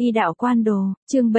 Y đạo quan đồ, chương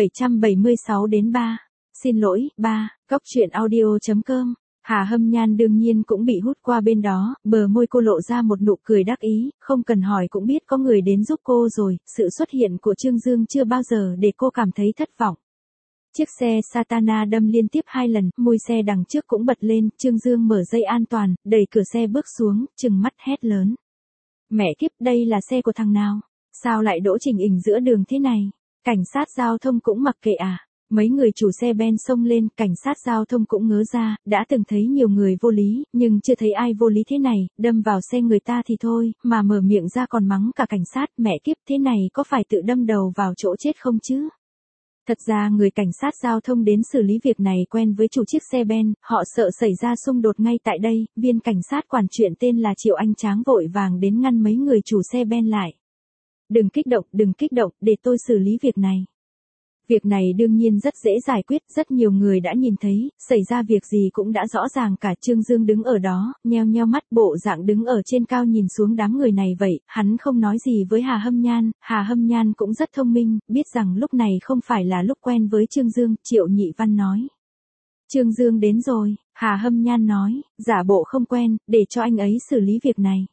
776 đến 3. Xin lỗi, 3, Cóc truyện audio.com. Hà Hâm Nhan đương nhiên cũng bị hút qua bên đó, bờ môi cô lộ ra một nụ cười đắc ý, không cần hỏi cũng biết có người đến giúp cô rồi, sự xuất hiện của Trương Dương chưa bao giờ để cô cảm thấy thất vọng. Chiếc xe Satana đâm liên tiếp 2 lần, mui xe đằng trước cũng bật lên, Trương Dương mở dây an toàn, đẩy cửa xe bước xuống, trừng mắt hét lớn. Mẹ kiếp, đây là xe của thằng nào? Sao lại đỗ trình ình giữa đường thế này? Cảnh sát giao thông cũng mặc kệ à? Mấy người chủ xe Ben xông lên, cảnh sát giao thông cũng ngớ ra, đã từng thấy nhiều người vô lý, nhưng chưa thấy ai vô lý thế này, đâm vào xe người ta thì thôi, mà mở miệng ra còn mắng cả cảnh sát, mẹ kiếp, thế này có phải tự đâm đầu vào chỗ chết không chứ? Thật ra người cảnh sát giao thông đến xử lý việc này quen với chủ chiếc xe Ben, họ sợ xảy ra xung đột ngay tại đây, viên cảnh sát quản chuyện tên là Triệu Anh Tráng vội vàng đến ngăn mấy người chủ xe Ben lại. Đừng kích động, để tôi xử lý việc này. Việc này đương nhiên rất dễ giải quyết, rất nhiều người đã nhìn thấy, xảy ra việc gì cũng đã rõ ràng cả. Trương Dương đứng ở đó, nheo nheo mắt, bộ dạng đứng ở trên cao nhìn xuống đám người này vậy, hắn không nói gì với Hà Hâm Nhan cũng rất thông minh, biết rằng lúc này không phải là lúc quen với Trương Dương. Triệu Nhị Văn nói. Trương Dương đến rồi, Hà Hâm Nhan nói, giả bộ không quen, để cho anh ấy xử lý việc này.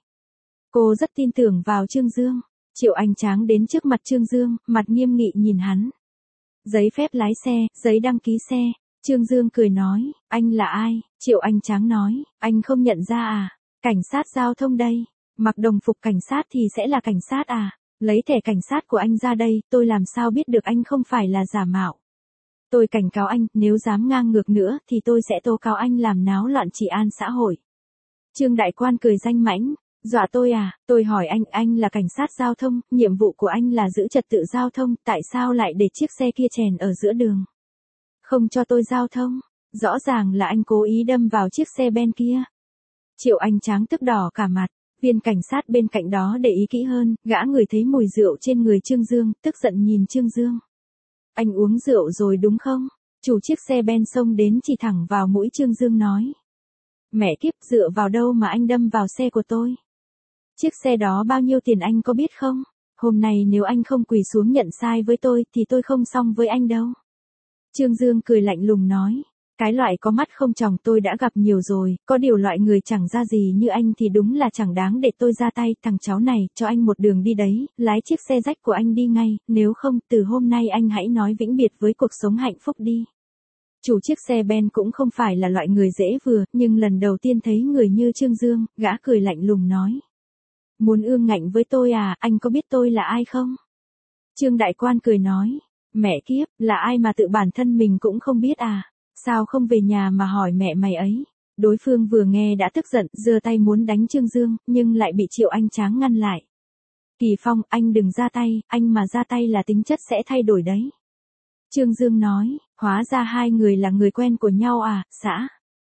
Cô rất tin tưởng vào Trương Dương. Triệu Anh Tráng đến trước mặt Trương Dương, mặt nghiêm nghị nhìn hắn. Giấy phép lái xe, giấy đăng ký xe. Trương Dương cười nói, anh là ai? Triệu Anh Tráng nói, anh không nhận ra à? Cảnh sát giao thông đây. Mặc đồng phục cảnh sát thì sẽ là cảnh sát à? Lấy thẻ cảnh sát của anh ra đây, tôi làm sao biết được anh không phải là giả mạo. Tôi cảnh cáo anh, nếu dám ngang ngược nữa thì tôi sẽ tố cáo anh làm náo loạn trị an xã hội. Trương Đại Quan cười danh mãnh. Dọa tôi à? Tôi hỏi anh là cảnh sát giao thông, nhiệm vụ của anh là giữ trật tự giao thông, tại sao lại để chiếc xe kia chèn ở giữa đường? Không cho tôi giao thông, rõ ràng là anh cố ý đâm vào chiếc xe Ben kia. Triệu Anh Tráng tức đỏ cả mặt, viên cảnh sát bên cạnh đó để ý kỹ hơn, gã ngửi thấy mùi rượu trên người Trương Dương, tức giận nhìn Trương Dương. Anh uống rượu rồi đúng không? Chủ chiếc xe Ben xông đến chỉ thẳng vào mũi Trương Dương nói. Mẹ kiếp, dựa vào đâu mà anh đâm vào xe của tôi? Chiếc xe đó bao nhiêu tiền anh có biết không? Hôm nay nếu anh không quỳ xuống nhận sai với tôi thì tôi không xong với anh đâu. Trương Dương cười lạnh lùng nói. Cái loại có mắt không tròng tôi đã gặp nhiều rồi, có điều loại người chẳng ra gì như anh thì đúng là chẳng đáng để tôi ra tay. Thằng cháu này, cho anh một đường đi đấy, lái chiếc xe rách của anh đi ngay, nếu không từ hôm nay anh hãy nói vĩnh biệt với cuộc sống hạnh phúc đi. Chủ chiếc xe Ben cũng không phải là loại người dễ vừa, nhưng lần đầu tiên thấy người như Trương Dương, gã cười lạnh lùng nói. Muốn ương ngạnh với tôi à, anh có biết tôi là ai không? Trương Đại Quan cười nói, mẹ kiếp, là ai mà tự bản thân mình cũng không biết à, sao không về nhà mà hỏi mẹ mày ấy? Đối phương vừa nghe đã tức giận, giơ tay muốn đánh Trương Dương, nhưng lại bị Triệu Anh Tráng ngăn lại. Kỳ Phong, anh đừng ra tay, anh mà ra tay là tính chất sẽ thay đổi đấy. Trương Dương nói, hóa ra hai người là người quen của nhau à, xã.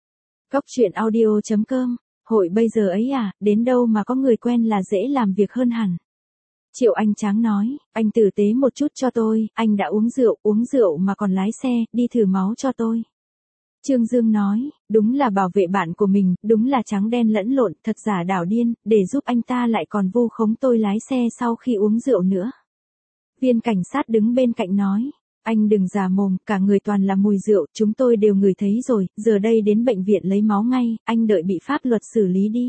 Cóc truyện audio.com. Hội bây giờ ấy à, đến đâu mà có người quen là dễ làm việc hơn hẳn. Triệu Anh Tráng nói, anh tử tế một chút cho tôi, anh đã uống rượu mà còn lái xe, đi thử máu cho tôi. Trương Dương nói, đúng là bảo vệ bạn của mình, đúng là trắng đen lẫn lộn, thật giả đảo điên, để giúp anh ta lại còn vu khống tôi lái xe sau khi uống rượu nữa. Viên cảnh sát đứng bên cạnh nói. Anh đừng giả mồm, cả người toàn là mùi rượu, chúng tôi đều ngửi thấy rồi, giờ đây đến bệnh viện lấy máu ngay, anh đợi bị pháp luật xử lý đi.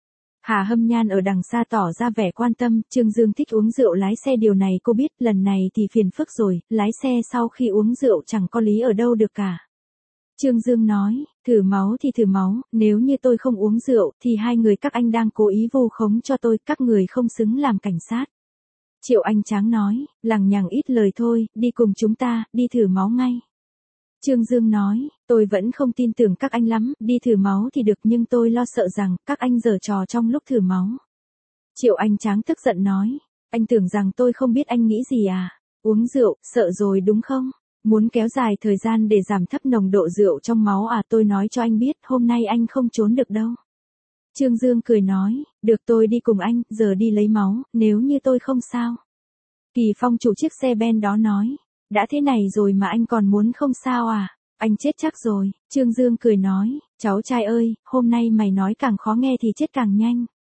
Hà Hâm Nhan ở đằng xa tỏ ra vẻ quan tâm, Trương Dương thích uống rượu lái xe điều này cô biết, lần này thì phiền phức rồi, lái xe sau khi uống rượu chẳng có lý ở đâu được cả. Trương Dương nói, thử máu thì thử máu, nếu như tôi không uống rượu, thì hai người các anh đang cố ý vu khống cho tôi, các người không xứng làm cảnh sát. Triệu Anh Tráng nói, lằng nhằng ít lời thôi, đi cùng chúng ta, đi thử máu ngay. Trương Dương nói, tôi vẫn không tin tưởng các anh lắm, đi thử máu thì được nhưng tôi lo sợ rằng, các anh giở trò trong lúc thử máu. Triệu Anh Tráng tức giận nói, anh tưởng rằng tôi không biết anh nghĩ gì à, uống rượu, sợ rồi đúng không? Muốn kéo dài thời gian để giảm thấp nồng độ rượu trong máu à, tôi nói cho anh biết, hôm nay anh không trốn được đâu. Trương Dương cười nói, được tôi đi cùng anh, giờ đi lấy máu, nếu như tôi không sao. Kỳ Phong chủ chiếc xe Ben đó nói, đã thế này rồi mà anh còn muốn không sao à, anh chết chắc rồi. Trương Dương cười nói, cháu trai ơi, hôm nay mày nói càng khó nghe thì chết càng nhanh.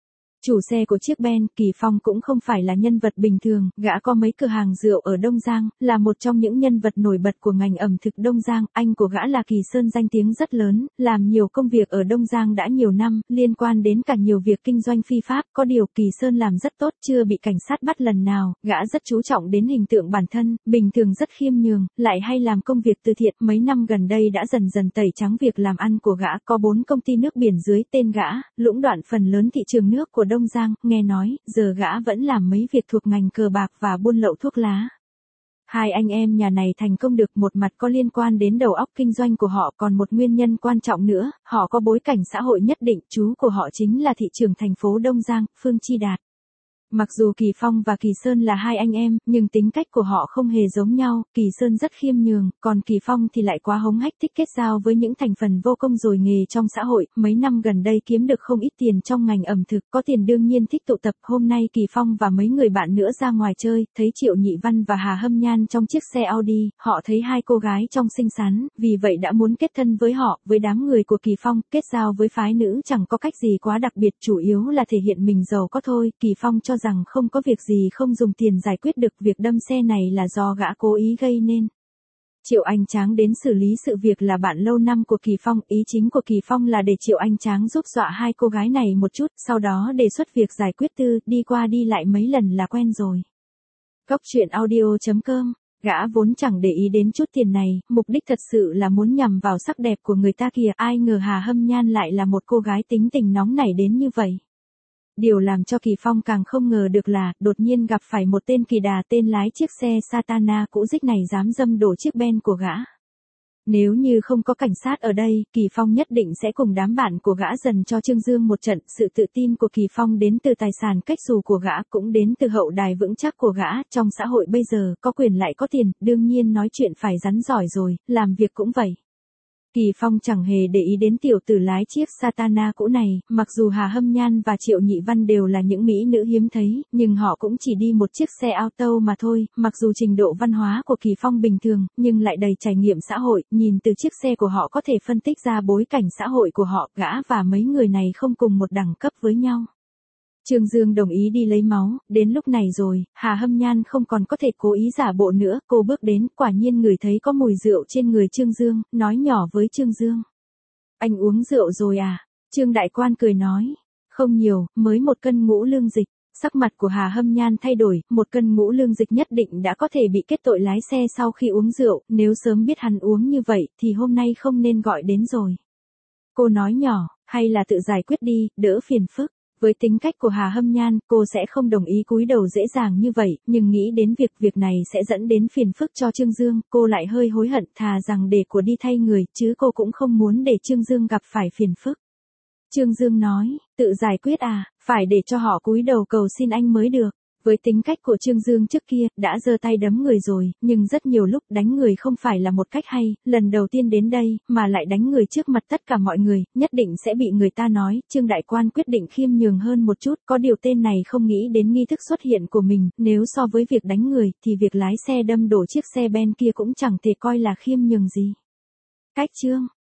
Chủ xe của chiếc Ben, Kỳ Phong cũng không phải là nhân vật bình thường, gã có mấy cửa hàng rượu ở Đông Giang, là một trong những nhân vật nổi bật của ngành ẩm thực Đông Giang, anh của gã là Kỳ Sơn danh tiếng rất lớn, làm nhiều công việc ở Đông Giang đã nhiều năm, liên quan đến cả nhiều việc kinh doanh phi pháp, có điều Kỳ Sơn làm rất tốt, chưa bị cảnh sát bắt lần nào, gã rất chú trọng đến hình tượng bản thân, bình thường rất khiêm nhường, lại hay làm công việc từ thiện, mấy năm gần đây đã dần dần tẩy trắng việc làm ăn của gã, có 4 công ty nước biển dưới tên gã, lũng đoạn phần lớn thị trường nước của Đông Giang, nghe nói, giờ gã vẫn làm mấy việc thuộc ngành cờ bạc và buôn lậu thuốc lá. Hai anh em nhà này thành công được, một mặt có liên quan đến đầu óc kinh doanh của họ, còn một nguyên nhân quan trọng nữa, họ có bối cảnh xã hội nhất định, chú của họ chính là thị trưởng thành phố Đông Giang, Phương Chi Đạt. Mặc dù Kỳ Phong và Kỳ Sơn là hai anh em, nhưng tính cách của họ không hề giống nhau, Kỳ Sơn rất khiêm nhường, còn Kỳ Phong thì lại quá hống hách, thích kết giao với những thành phần vô công rồi nghề trong xã hội, mấy năm gần đây kiếm được không ít tiền trong ngành ẩm thực, có tiền đương nhiên thích tụ tập, hôm nay Kỳ Phong và mấy người bạn nữa ra ngoài chơi, thấy Triệu Nhị Văn và Hà Hâm Nhan trong chiếc xe Audi, họ thấy hai cô gái trong xinh xắn, vì vậy đã muốn kết thân với họ, với đám người của Kỳ Phong, kết giao với phái nữ chẳng có cách gì quá đặc biệt, chủ yếu là thể hiện mình giàu có thôi, Kỳ Phong cho rằng không có việc gì không dùng tiền giải quyết được, việc đâm xe này là do gã cố ý gây nên. Triệu Anh Tráng đến xử lý sự việc, là bạn lâu năm của Kỳ Phong, ý chính của Kỳ Phong là để Triệu Anh Tráng giúp dọa hai cô gái này một chút, sau đó đề xuất việc giải quyết đi qua đi lại mấy lần là quen rồi. Cóc truyện audio.com. Gã vốn chẳng để ý đến chút tiền này, mục đích thật sự là muốn nhằm vào sắc đẹp của người ta kìa, ai ngờ Hà Hâm Nhan lại là một cô gái tính tình nóng nảy đến như vậy. Điều làm cho Kỳ Phong càng không ngờ được là, đột nhiên gặp phải một tên kỳ đà tên lái chiếc xe Satana cũ rích này dám dâm đổ chiếc Ben của gã. Nếu như không có cảnh sát ở đây, Kỳ Phong nhất định sẽ cùng đám bạn của gã dần cho Trương Dương một trận. Sự tự tin của Kỳ Phong đến từ tài sản cách xù của gã, cũng đến từ hậu đài vững chắc của gã. Trong xã hội bây giờ, có quyền lại có tiền, đương nhiên nói chuyện phải rắn giỏi rồi, làm việc cũng vậy. Kỳ Phong chẳng hề để ý đến tiểu tử lái chiếc Satana cũ này, mặc dù Hà Hâm Nhan và Triệu Nhị Văn đều là những mỹ nữ hiếm thấy, nhưng họ cũng chỉ đi một chiếc xe auto mà thôi, mặc dù trình độ văn hóa của Kỳ Phong bình thường, nhưng lại đầy trải nghiệm xã hội, nhìn từ chiếc xe của họ có thể phân tích ra bối cảnh xã hội của họ, gã và mấy người này không cùng một đẳng cấp với nhau. Trương Dương đồng ý đi lấy máu, đến lúc này rồi, Hà Hâm Nhan không còn có thể cố ý giả bộ nữa, cô bước đến, quả nhiên ngửi thấy có mùi rượu trên người Trương Dương, nói nhỏ với Trương Dương. Anh uống rượu rồi à? Trương Đại Quan cười nói, không nhiều, mới 1 cân ngũ lương dịch. Sắc mặt của Hà Hâm Nhan thay đổi, 1 cân ngũ lương dịch nhất định đã có thể bị kết tội lái xe sau khi uống rượu, nếu sớm biết hắn uống như vậy, thì hôm nay không nên gọi đến rồi. Cô nói nhỏ, hay là tự giải quyết đi, đỡ phiền phức. Với tính cách của Hà Hâm Nhan, cô sẽ không đồng ý cúi đầu dễ dàng như vậy, nhưng nghĩ đến việc này sẽ dẫn đến phiền phức cho Trương Dương, cô lại hơi hối hận, thà rằng để của đi thay người, chứ cô cũng không muốn để Trương Dương gặp phải phiền phức. Trương Dương nói, tự giải quyết à, phải để cho họ cúi đầu cầu xin anh mới được. Với tính cách của Trương Dương trước kia, đã giơ tay đấm người rồi, nhưng rất nhiều lúc đánh người không phải là một cách hay, lần đầu tiên đến đây, mà lại đánh người trước mặt tất cả mọi người, nhất định sẽ bị người ta nói, Trương Đại Quan quyết định khiêm nhường hơn một chút, có điều tên này không nghĩ đến nghi thức xuất hiện của mình, nếu so với việc đánh người, thì việc lái xe đâm đổ chiếc xe Ben kia cũng chẳng thể coi là khiêm nhường gì. Cách chương